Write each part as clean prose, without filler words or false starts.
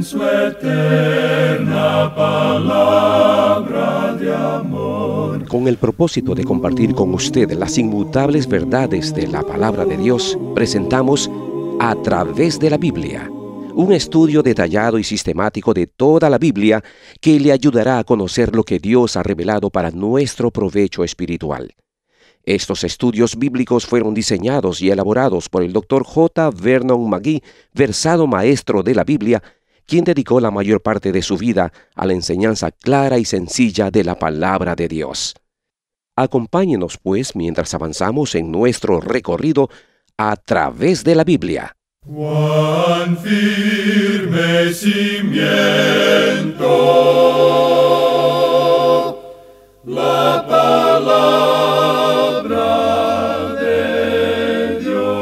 su eterna palabra de amor. Con el propósito de compartir con usted las inmutables verdades de la palabra de Dios, presentamos A Través de la Biblia, un estudio detallado y sistemático de toda la Biblia que le ayudará a conocer lo que Dios ha revelado para nuestro provecho espiritual. Estos estudios bíblicos fueron diseñados y elaborados por el Dr. J. Vernon McGee, versado maestro de la Biblia, quien dedicó la mayor parte de su vida a la enseñanza clara y sencilla de la palabra de Dios. Acompáñenos, pues, mientras avanzamos en nuestro recorrido a través de la Biblia. Cuán firme cimiento la palabra de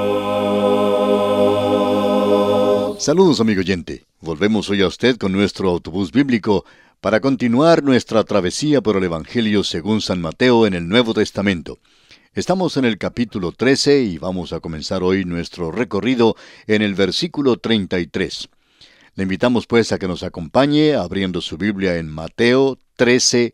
Dios. Saludos, amigo oyente. Volvemos hoy a usted con nuestro autobús bíblico para continuar nuestra travesía por el Evangelio según San Mateo en el Nuevo Testamento. Estamos en el capítulo 13 y vamos a comenzar hoy nuestro recorrido en el versículo 33. Le invitamos pues a que nos acompañe abriendo su Biblia en Mateo 13,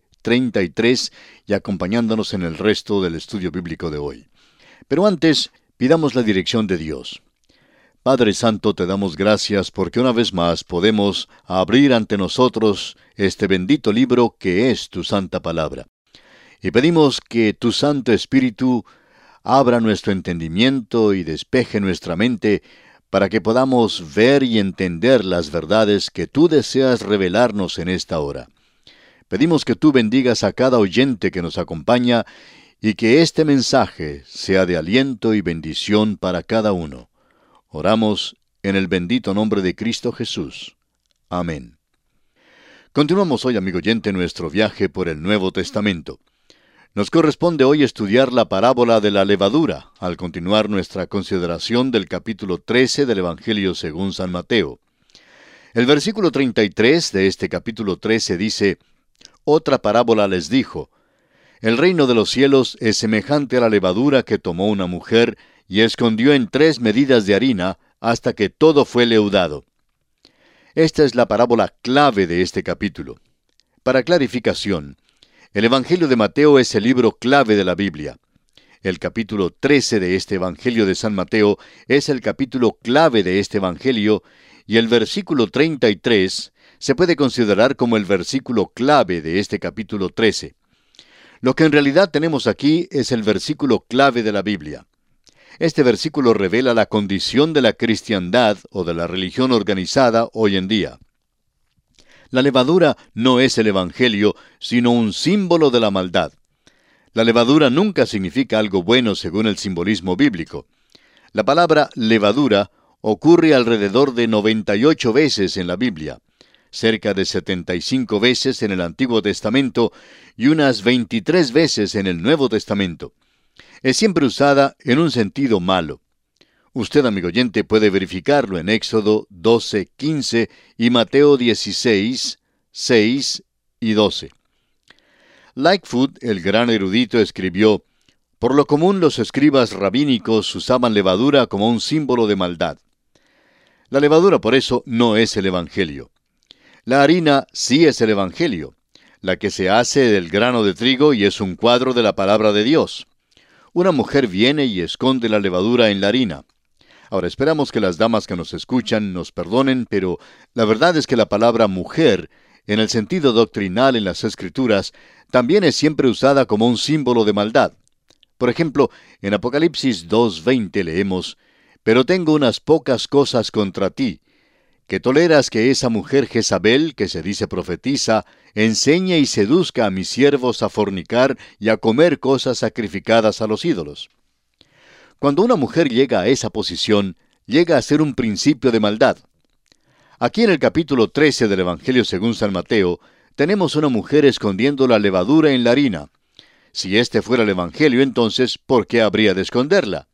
33 y acompañándonos en el resto del estudio bíblico de hoy. Pero antes, pidamos la dirección de Dios. Padre Santo, te damos gracias porque una vez más podemos abrir ante nosotros este bendito libro que es tu santa palabra. Y pedimos que tu Santo Espíritu abra nuestro entendimiento y despeje nuestra mente para que podamos ver y entender las verdades que tú deseas revelarnos en esta hora. Pedimos que tú bendigas a cada oyente que nos acompaña y que este mensaje sea de aliento y bendición para cada uno. Oramos en el bendito nombre de Cristo Jesús. Amén. Continuamos hoy, amigo oyente, nuestro viaje por el Nuevo Testamento. Nos corresponde hoy estudiar la parábola de la levadura, al continuar nuestra consideración del capítulo 13 del Evangelio según San Mateo. El versículo 33 de este capítulo 13 dice: Otra parábola les dijo: El reino de los cielos es semejante a la levadura que tomó una mujer y escondió en 3 medidas de harina hasta que todo fue leudado. Esta es la parábola clave de este capítulo. Para clarificación, el Evangelio de Mateo es el libro clave de la Biblia. El capítulo 13 de este Evangelio de San Mateo es el capítulo clave de este Evangelio, y el versículo 33 se puede considerar como el versículo clave de este capítulo 13. Lo que en realidad tenemos aquí es el versículo clave de la Biblia. Este versículo revela la condición de la cristiandad o de la religión organizada hoy en día. La levadura no es el Evangelio, sino un símbolo de la maldad. La levadura nunca significa algo bueno según el simbolismo bíblico. La palabra levadura ocurre alrededor de 98 veces en la Biblia, cerca de 75 veces en el Antiguo Testamento y unas 23 veces en el Nuevo Testamento. Es siempre usada en un sentido malo. Usted, amigo oyente, puede verificarlo en Éxodo 12:15 y Mateo 16, 6 y 12. Lightfoot, el gran erudito, escribió: Por lo común los escribas rabínicos usaban levadura como un símbolo de maldad. La levadura, por eso, no es el Evangelio. La harina sí es el Evangelio, la que se hace del grano de trigo y es un cuadro de la palabra de Dios. Una mujer viene y esconde la levadura en la harina. Ahora, esperamos que las damas que nos escuchan nos perdonen, pero la verdad es que la palabra mujer, en el sentido doctrinal en las Escrituras, también es siempre usada como un símbolo de maldad. Por ejemplo, en Apocalipsis 2:20 leemos: Pero tengo unas pocas cosas contra ti, que toleras que esa mujer Jezabel, que se dice profetiza, enseñe y seduzca a mis siervos a fornicar y a comer cosas sacrificadas a los ídolos. Cuando una mujer llega a esa posición, llega a ser un principio de maldad. Aquí en el capítulo 13 del Evangelio según San Mateo, tenemos una mujer escondiendo la levadura en la harina. Si este fuera el Evangelio, entonces, ¿por qué habría de esconderla?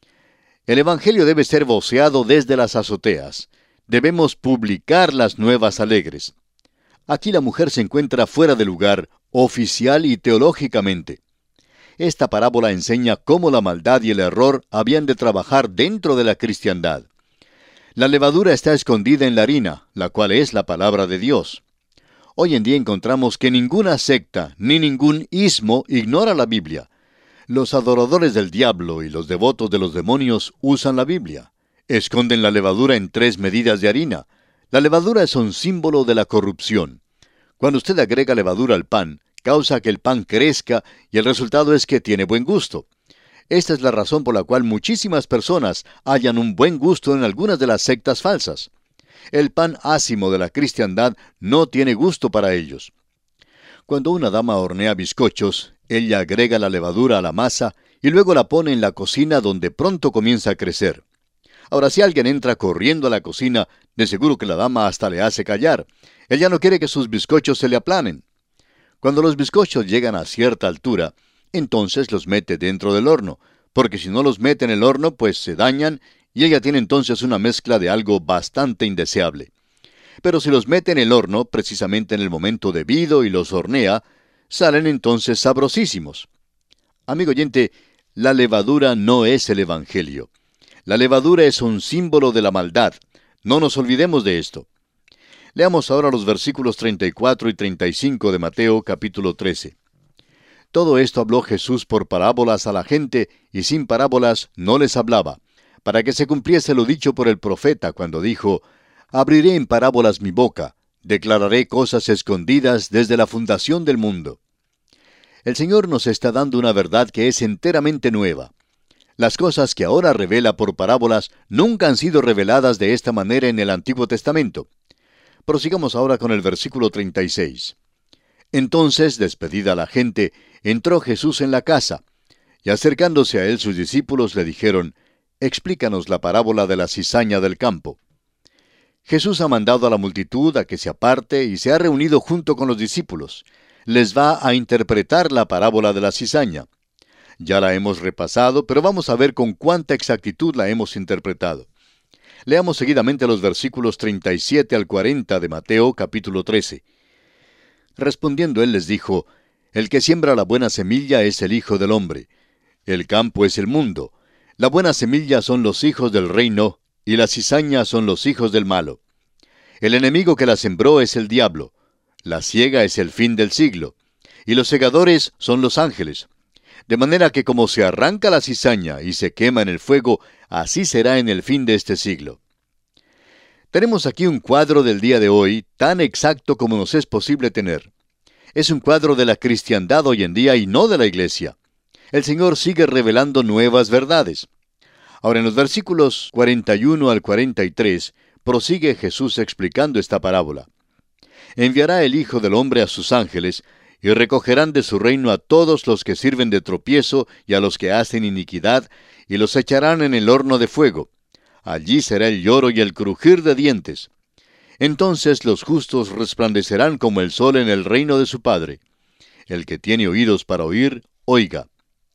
El Evangelio debe ser voceado desde las azoteas. Debemos publicar las nuevas alegres. Aquí la mujer se encuentra fuera de lugar, oficial y teológicamente. Esta parábola enseña cómo la maldad y el error habían de trabajar dentro de la cristiandad. La levadura está escondida en la harina, la cual es la palabra de Dios. Hoy en día encontramos que ninguna secta ni ningún ismo ignora la Biblia. Los adoradores del diablo y los devotos de los demonios usan la Biblia. Esconden la levadura en 3 medidas de harina. La levadura es un símbolo de la corrupción. Cuando usted agrega levadura al pan, causa que el pan crezca y el resultado es que tiene buen gusto. Esta es la razón por la cual muchísimas personas hallan un buen gusto en algunas de las sectas falsas. El pan ácimo de la cristiandad no tiene gusto para ellos. Cuando una dama hornea bizcochos, ella agrega la levadura a la masa y luego la pone en la cocina donde pronto comienza a crecer. Ahora, si alguien entra corriendo a la cocina, de seguro que la dama hasta le hace callar. Ella no quiere que sus bizcochos se le aplanen. Cuando los bizcochos llegan a cierta altura, entonces los mete dentro del horno, porque si no los mete en el horno, pues se dañan y ella tiene entonces una mezcla de algo bastante indeseable. Pero si los mete en el horno, precisamente en el momento debido y los hornea, salen entonces sabrosísimos. Amigo oyente, la levadura no es el Evangelio. La levadura es un símbolo de la maldad. No nos olvidemos de esto. Leamos ahora los versículos 34 y 35 de Mateo capítulo 13. Todo esto habló Jesús por parábolas a la gente, y sin parábolas no les hablaba, para que se cumpliese lo dicho por el profeta cuando dijo: Abriré en parábolas mi boca, declararé cosas escondidas desde la fundación del mundo. El Señor nos está dando una verdad que es enteramente nueva. Las cosas que ahora revela por parábolas nunca han sido reveladas de esta manera en el Antiguo Testamento. Prosigamos ahora con el versículo 36. Entonces, despedida la gente, entró Jesús en la casa, y acercándose a él sus discípulos le dijeron: Explícanos la parábola de la cizaña del campo. Jesús ha mandado a la multitud a que se aparte y se ha reunido junto con los discípulos. Les va a interpretar la parábola de la cizaña. Ya la hemos repasado, pero vamos a ver con cuánta exactitud la hemos interpretado. Leamos seguidamente los versículos 37 al 40 de Mateo capítulo 13. Respondiendo él les dijo: El que siembra la buena semilla es el Hijo del Hombre. El campo es el mundo. La buena semilla son los hijos del reino, y la cizaña son los hijos del malo. El enemigo que la sembró es el diablo. La siega es el fin del siglo, y los segadores son los ángeles. De manera que como se arranca la cizaña y se quema en el fuego, así será en el fin de este siglo. Tenemos aquí un cuadro del día de hoy, tan exacto como nos es posible tener. Es un cuadro de la cristiandad hoy en día y no de la iglesia. El Señor sigue revelando nuevas verdades. Ahora, en los versículos 41 al 43, prosigue Jesús explicando esta parábola. Enviará el Hijo del Hombre a sus ángeles, y recogerán de su reino a todos los que sirven de tropiezo y a los que hacen iniquidad, y los echarán en el horno de fuego. Allí será el lloro y el crujir de dientes. Entonces los justos resplandecerán como el sol en el reino de su Padre. El que tiene oídos para oír, oiga.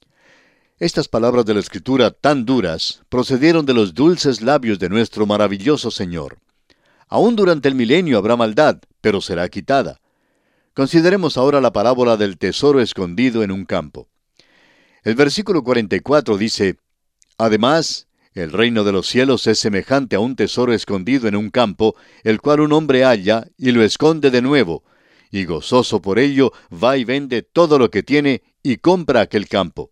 Estas palabras de la Escritura tan duras procedieron de los dulces labios de nuestro maravilloso Señor. Aún durante el milenio habrá maldad, pero será quitada. Consideremos ahora la parábola del tesoro escondido en un campo. El versículo 44 dice: Además, el reino de los cielos es semejante a un tesoro escondido en un campo, el cual un hombre halla y lo esconde de nuevo, y gozoso por ello va y vende todo lo que tiene y compra aquel campo.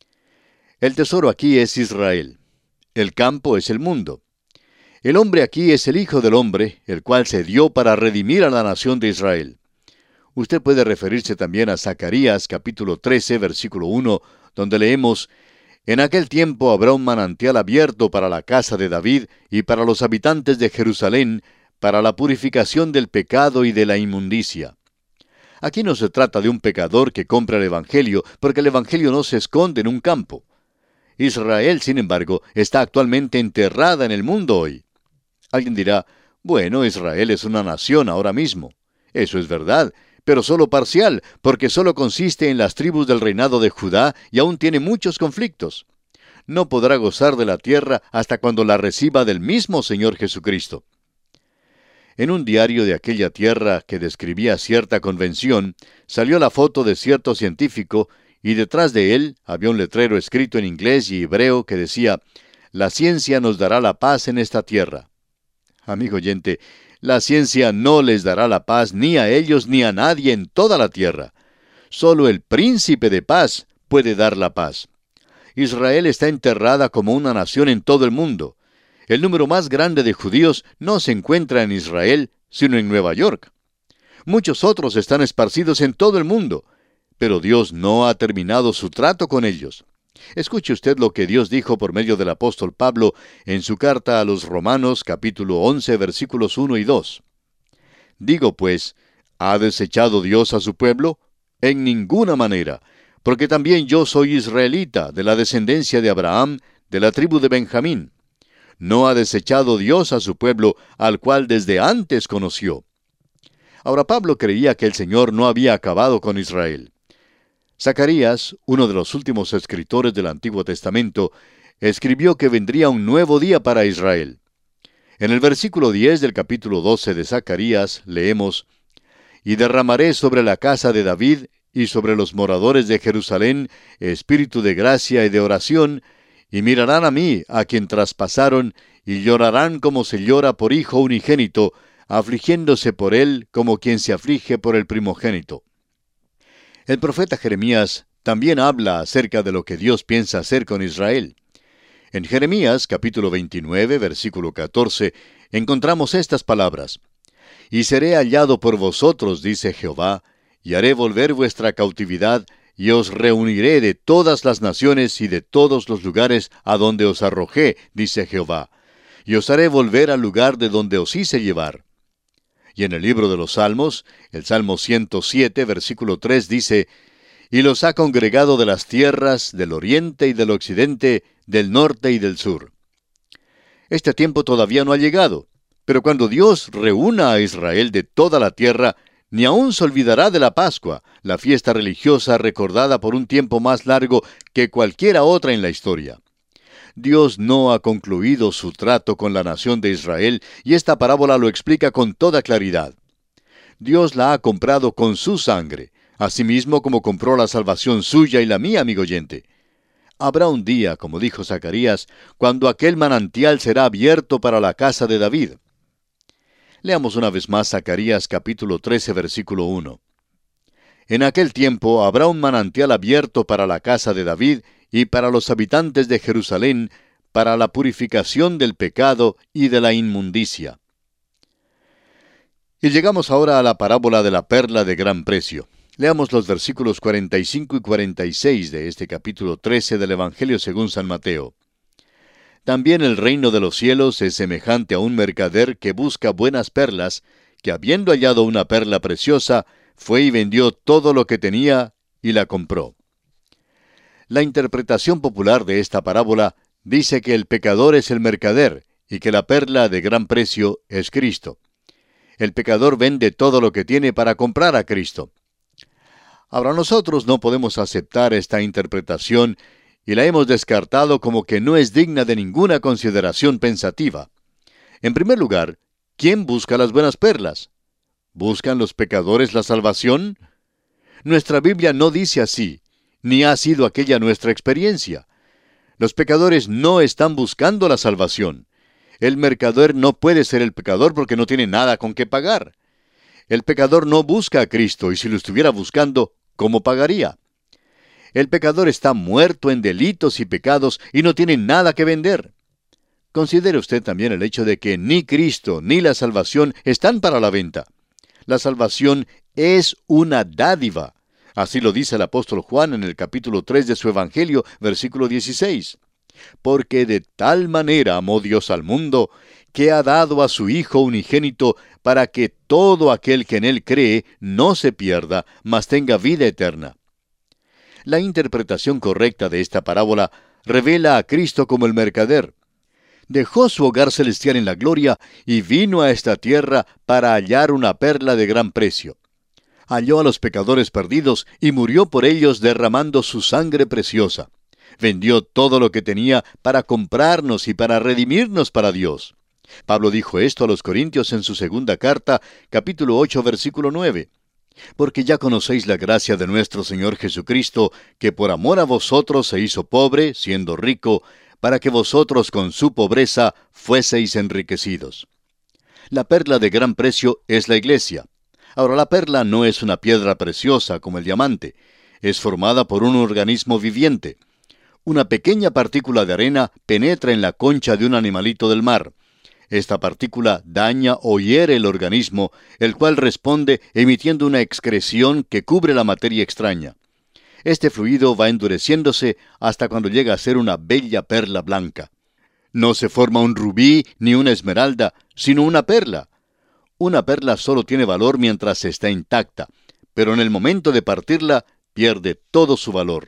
El tesoro aquí es Israel. El campo es el mundo. El hombre aquí es el Hijo del Hombre, el cual se dio para redimir a la nación de Israel. Usted puede referirse también a Zacarías capítulo 13, versículo 1, donde leemos: En aquel tiempo habrá un manantial abierto para la casa de David y para los habitantes de Jerusalén, para la purificación del pecado y de la inmundicia. Aquí no se trata de un pecador que compra el Evangelio, porque el Evangelio no se esconde en un campo. Israel, sin embargo, está actualmente enterrada en el mundo hoy. Alguien dirá: bueno, Israel es una nación ahora mismo. Eso es verdad, pero solo parcial, porque solo consiste en las tribus del reinado de Judá y aún tiene muchos conflictos. No podrá gozar de la tierra hasta cuando la reciba del mismo Señor Jesucristo. En un diario de aquella tierra que describía cierta convención, salió la foto de cierto científico, y detrás de él había un letrero escrito en inglés y hebreo que decía: La ciencia nos dará la paz en esta tierra. Amigo oyente, la ciencia no les dará la paz ni a ellos ni a nadie en toda la tierra. Solo el príncipe de paz puede dar la paz. Israel está enterrada como una nación en todo el mundo. El número más grande de judíos no se encuentra en Israel, sino en Nueva York. Muchos otros están esparcidos en todo el mundo, pero Dios no ha terminado su trato con ellos. Escuche usted lo que Dios dijo por medio del apóstol Pablo en su carta a los Romanos, capítulo 11, versículos 1 y 2. Digo pues, ¿ha desechado Dios a su pueblo? En ninguna manera, porque también yo soy israelita, de la descendencia de Abraham, de la tribu de Benjamín. No ha desechado Dios a su pueblo, al cual desde antes conoció. Ahora Pablo creía que el Señor no había acabado con Israel. Zacarías, uno de los últimos escritores del Antiguo Testamento, escribió que vendría un nuevo día para Israel. En el versículo 10 del capítulo 12 de Zacarías leemos: «Y derramaré sobre la casa de David y sobre los moradores de Jerusalén espíritu de gracia y de oración, y mirarán a mí, a quien traspasaron, y llorarán como se llora por hijo unigénito, afligiéndose por él como quien se aflige por el primogénito». El profeta Jeremías también habla acerca de lo que Dios piensa hacer con Israel. En Jeremías, capítulo 29, versículo 14, encontramos estas palabras: «Y seré hallado por vosotros, dice Jehová, y haré volver vuestra cautividad, y os reuniré de todas las naciones y de todos los lugares a donde os arrojé, dice Jehová, y os haré volver al lugar de donde os hice llevar». Y en el libro de los Salmos, el Salmo 107, versículo 3 dice: «Y los ha congregado de las tierras, del oriente y del occidente, del norte y del sur». Este tiempo todavía no ha llegado, pero cuando Dios reúna a Israel de toda la tierra, ni aún se olvidará de la Pascua, la fiesta religiosa recordada por un tiempo más largo que cualquiera otra en la historia. Dios no ha concluido su trato con la nación de Israel, y esta parábola lo explica con toda claridad. Dios la ha comprado con su sangre, asimismo como compró la salvación suya y la mía, amigo oyente. Habrá un día, como dijo Zacarías, cuando aquel manantial será abierto para la casa de David. Leamos una vez más Zacarías capítulo 13, versículo 1. «En aquel tiempo habrá un manantial abierto para la casa de David y para los habitantes de Jerusalén, para la purificación del pecado y de la inmundicia». Y llegamos ahora a la parábola de la perla de gran precio. Leamos los versículos 45 y 46 de este capítulo 13 del Evangelio según San Mateo. «También el reino de los cielos es semejante a un mercader que busca buenas perlas, que habiendo hallado una perla preciosa, fue y vendió todo lo que tenía y la compró». La interpretación popular de esta parábola dice que el pecador es el mercader y que la perla de gran precio es Cristo. El pecador vende todo lo que tiene para comprar a Cristo. Ahora nosotros no podemos aceptar esta interpretación y la hemos descartado como que no es digna de ninguna consideración pensativa. En primer lugar, ¿quién busca las buenas perlas? ¿Buscan los pecadores la salvación? Nuestra Biblia no dice así, ni ha sido aquella nuestra experiencia. Los pecadores no están buscando la salvación. El mercader no puede ser el pecador porque no tiene nada con qué pagar. El pecador no busca a Cristo, y si lo estuviera buscando, ¿cómo pagaría? El pecador está muerto en delitos y pecados y no tiene nada que vender. Considere usted también el hecho de que ni Cristo ni la salvación están para la venta. La salvación es una dádiva. Así lo dice el apóstol Juan en el capítulo 3 de su Evangelio, versículo 16. «Porque de tal manera amó Dios al mundo, que ha dado a su Hijo unigénito, para que todo aquel que en él cree no se pierda, mas tenga vida eterna». La interpretación correcta de esta parábola revela a Cristo como el mercader. Dejó su hogar celestial en la gloria y vino a esta tierra para hallar una perla de gran precio. Halló a los pecadores perdidos y murió por ellos derramando su sangre preciosa. Vendió todo lo que tenía para comprarnos y para redimirnos para Dios. Pablo dijo esto a los Corintios en su segunda carta, capítulo 8, versículo 9. «Porque ya conocéis la gracia de nuestro Señor Jesucristo, que por amor a vosotros se hizo pobre, siendo rico, para que vosotros con su pobreza fueseis enriquecidos». La perla de gran precio es la iglesia. Ahora, la perla no es una piedra preciosa como el diamante. Es formada por un organismo viviente. Una pequeña partícula de arena penetra en la concha de un animalito del mar. Esta partícula daña o hiere el organismo, el cual responde emitiendo una excreción que cubre la materia extraña. Este fluido va endureciéndose hasta cuando llega a ser una bella perla blanca. No se forma un rubí ni una esmeralda, sino una perla. Una perla solo tiene valor mientras está intacta, pero en el momento de partirla pierde todo su valor.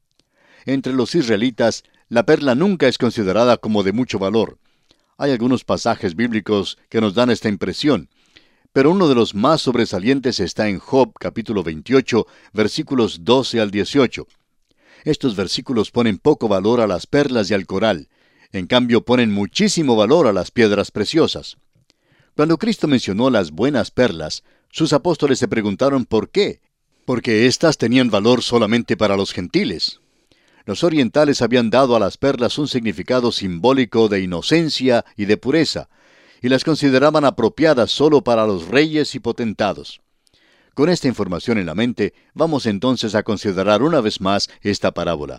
Entre los israelitas, la perla nunca es considerada como de mucho valor. Hay algunos pasajes bíblicos que nos dan esta impresión, pero uno de los más sobresalientes está en Job capítulo 28, versículos 12 al 18. Estos versículos ponen poco valor a las perlas y al coral, en cambio ponen muchísimo valor a las piedras preciosas. Cuando Cristo mencionó las buenas perlas, sus apóstoles se preguntaron por qué, porque éstas tenían valor solamente para los gentiles. Los orientales habían dado a las perlas un significado simbólico de inocencia y de pureza, y las consideraban apropiadas solo para los reyes y potentados. Con esta información en la mente, vamos entonces a considerar una vez más esta parábola.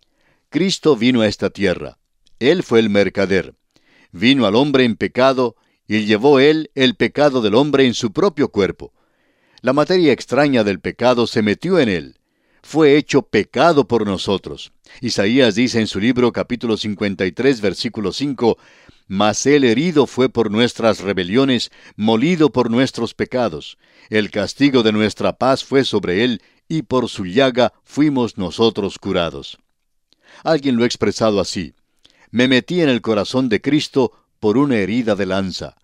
Cristo vino a esta tierra. Él fue el mercader. Vino al hombre en pecado, y llevó él el pecado del hombre en su propio cuerpo. La materia extraña del pecado se metió en él. Fue hecho pecado por nosotros. Isaías dice en su libro capítulo 53, versículo 5, «Mas él herido fue por nuestras rebeliones, molido por nuestros pecados. El castigo de nuestra paz fue sobre él, y por su llaga fuimos nosotros curados». Alguien lo ha expresado así: «Me metí en el corazón de Cristo por una herida de lanza».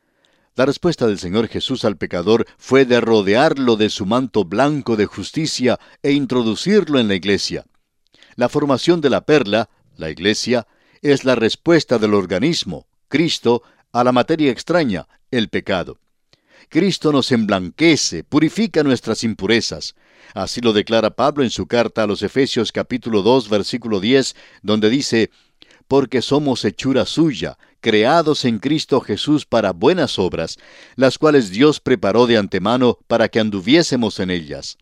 La respuesta del Señor Jesús al pecador fue de rodearlo de su manto blanco de justicia e introducirlo en la iglesia. La formación de la perla, la iglesia, es la respuesta del organismo, Cristo, a la materia extraña, el pecado. Cristo nos emblanquece, purifica nuestras impurezas. Así lo declara Pablo en su carta a los Efesios capítulo 2, versículo 10, donde dice: «Porque somos hechura suya, creados en Cristo Jesús para buenas obras, las cuales Dios preparó de antemano para que anduviésemos en ellas».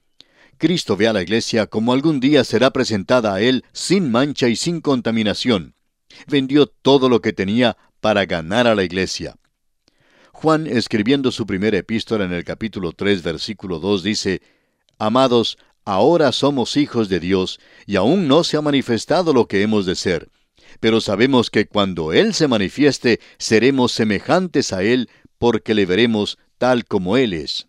Cristo ve a la iglesia como algún día será presentada a Él sin mancha y sin contaminación. Vendió todo lo que tenía para ganar a la iglesia. Juan, escribiendo su primera epístola en el capítulo 3, versículo 2, dice: «Amados, ahora somos hijos de Dios, y aún no se ha manifestado lo que hemos de ser. Pero sabemos que cuando Él se manifieste, seremos semejantes a Él, porque le veremos tal como Él es».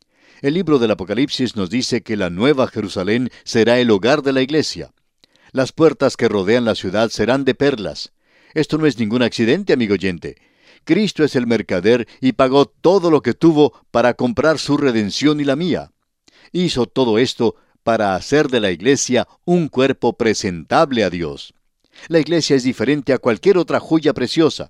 El libro del Apocalipsis nos dice que la Nueva Jerusalén será el hogar de la iglesia. Las puertas que rodean la ciudad serán de perlas. Esto no es ningún accidente, amigo oyente. Cristo es el mercader y pagó todo lo que tuvo para comprar su redención y la mía. Hizo todo esto para hacer de la iglesia un cuerpo presentable a Dios. La iglesia es diferente a cualquier otra joya preciosa.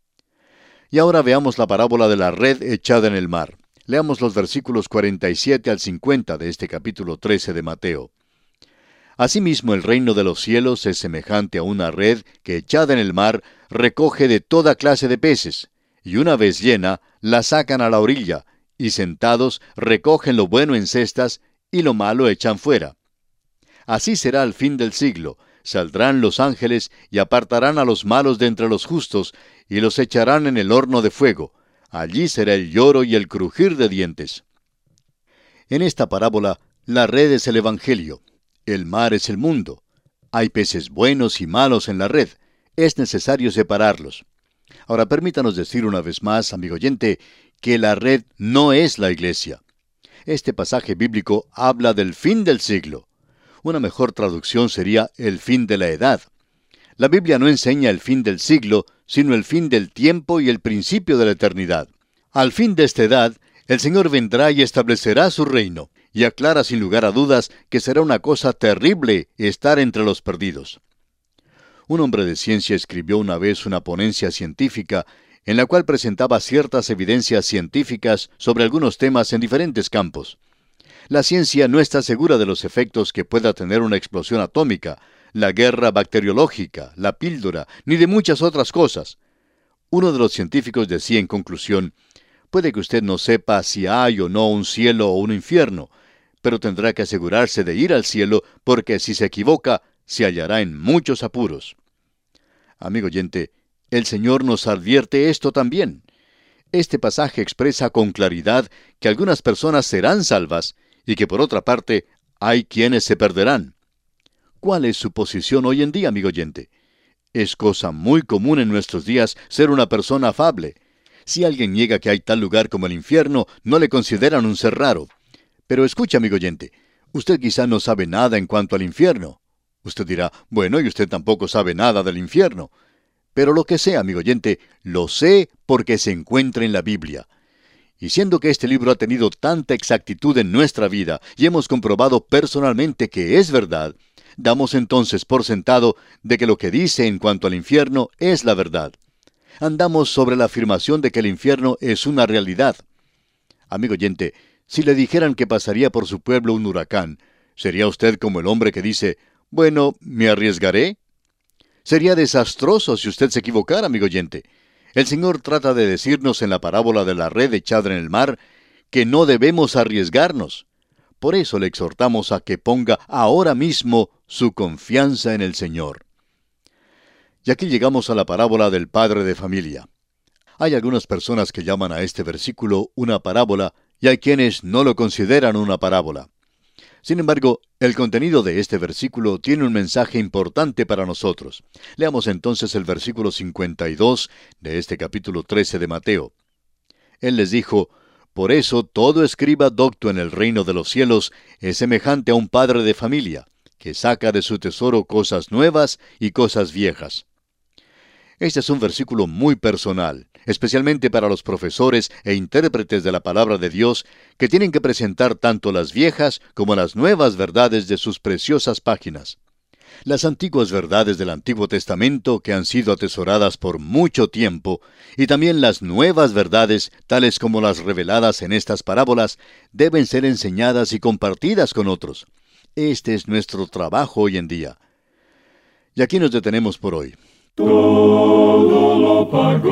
Y ahora veamos la parábola de la red echada en el mar. Leamos los versículos 47 al 50 de este capítulo 13 de Mateo. «Asimismo el reino de los cielos es semejante a una red que echada en el mar recoge de toda clase de peces, y una vez llena, la sacan a la orilla, y sentados recogen lo bueno en cestas, y lo malo echan fuera. Así será al fin del siglo. Saldrán los ángeles y apartarán a los malos de entre los justos, y los echarán en el horno de fuego. Allí será el lloro y el crujir de dientes». En esta parábola, la red es el Evangelio. El mar es el mundo. Hay peces buenos y malos en la red. Es necesario separarlos. Ahora permítanos decir una vez más, amigo oyente, que la red no es la iglesia. Este pasaje bíblico habla del fin del siglo. Una mejor traducción sería el fin de la edad. La Biblia no enseña el fin del siglo, sino el fin del tiempo y el principio de la eternidad. Al fin de esta edad, el Señor vendrá y establecerá su reino, y aclara sin lugar a dudas que será una cosa terrible estar entre los perdidos. Un hombre de ciencia escribió una vez una ponencia científica en la cual presentaba ciertas evidencias científicas sobre algunos temas en diferentes campos. La ciencia no está segura de los efectos que pueda tener una explosión atómica, la guerra bacteriológica, la píldora, ni de muchas otras cosas. Uno de los científicos decía en conclusión: puede que usted no sepa si hay o no un cielo o un infierno, pero tendrá que asegurarse de ir al cielo, porque si se equivoca, se hallará en muchos apuros. Amigo oyente, el Señor nos advierte esto también. Este pasaje expresa con claridad que algunas personas serán salvas y que por otra parte hay quienes se perderán. ¿Cuál es su posición hoy en día, amigo oyente? Es cosa muy común en nuestros días ser una persona afable. Si alguien niega que hay tal lugar como el infierno, no le consideran un ser raro. Pero escucha, amigo oyente, usted quizá no sabe nada en cuanto al infierno. Usted dirá: bueno, y usted tampoco sabe nada del infierno. Pero lo que sé, amigo oyente, lo sé porque se encuentra en la Biblia. Y siendo que este libro ha tenido tanta exactitud en nuestra vida y hemos comprobado personalmente que es verdad, damos entonces por sentado de que lo que dice en cuanto al infierno es la verdad. Andamos sobre la afirmación de que el infierno es una realidad. Amigo oyente, si le dijeran que pasaría por su pueblo un huracán, ¿sería usted como el hombre que dice: bueno, me arriesgaré? Sería desastroso si usted se equivocara, amigo oyente. El Señor trata de decirnos en la parábola de la red echada en el mar que no debemos arriesgarnos. Por eso le exhortamos a que ponga ahora mismo su confianza en el Señor. Y aquí llegamos a la parábola del padre de familia. Hay algunas personas que llaman a este versículo una parábola y hay quienes no lo consideran una parábola. Sin embargo, el contenido de este versículo tiene un mensaje importante para nosotros. Leamos entonces el versículo 52 de este capítulo 13 de Mateo. Él les dijo: por eso todo escriba docto en el reino de los cielos es semejante a un padre de familia, que saca de su tesoro cosas nuevas y cosas viejas. Este es un versículo muy personal, especialmente para los profesores e intérpretes de la palabra de Dios, que tienen que presentar tanto las viejas como las nuevas verdades de sus preciosas páginas. Las antiguas verdades del Antiguo Testamento, que han sido atesoradas por mucho tiempo, y también las nuevas verdades, tales como las reveladas en estas parábolas, deben ser enseñadas y compartidas con otros. Este es nuestro trabajo hoy en día. Y aquí nos detenemos por hoy. Todo lo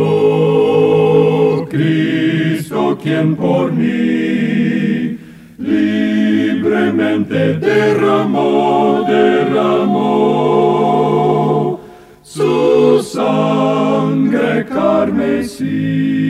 pagó Cristo, quien por mí libremente derramó su sangre carmesí.